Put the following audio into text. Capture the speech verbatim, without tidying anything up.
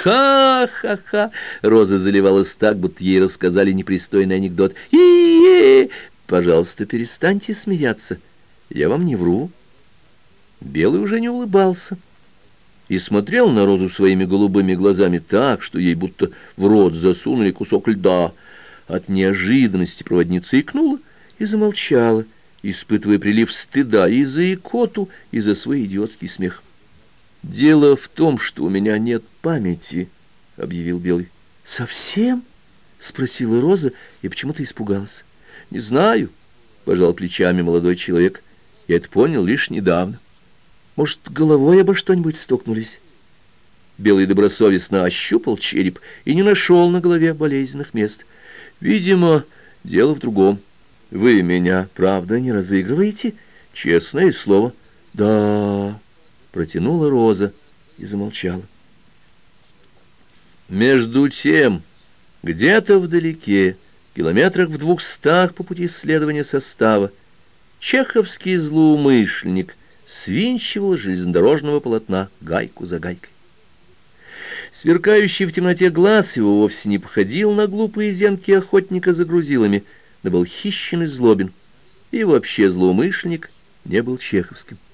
Ха-ха-ха! Роза заливалась так, будто ей рассказали непристойный анекдот. И-е! Пожалуйста, перестаньте смеяться. Я вам не вру. Белый уже не улыбался и смотрел на Розу своими голубыми глазами так, что ей будто в рот засунули кусок льда. От неожиданности проводница икнула и замолчала, испытывая прилив стыда и за икоту, и за свой идиотский смех. «Дело в том, что у меня нет памяти», — объявил Белый. «Совсем?» — спросила Роза и почему-то испугалась. «Не знаю», — пожал плечами молодой человек. «Я это понял лишь недавно. Может, головой обо что-нибудь стукнулись?» Белый добросовестно ощупал череп и не нашел на голове болезненных мест. «Видимо, дело в другом. Вы меня, правда, не разыгрываете? Честное слово». «Да», — протянула Роза и замолчала. Между тем, где-то вдалеке, километрах в двухстах по пути следования состава, чеховский злоумышленник свинчивал железнодорожного полотна гайку за гайкой. Сверкающий в темноте глаз его вовсе не походил на глупые зенки охотника за грузилами, но был хищен и злобен, и вообще злоумышленник не был чеховским.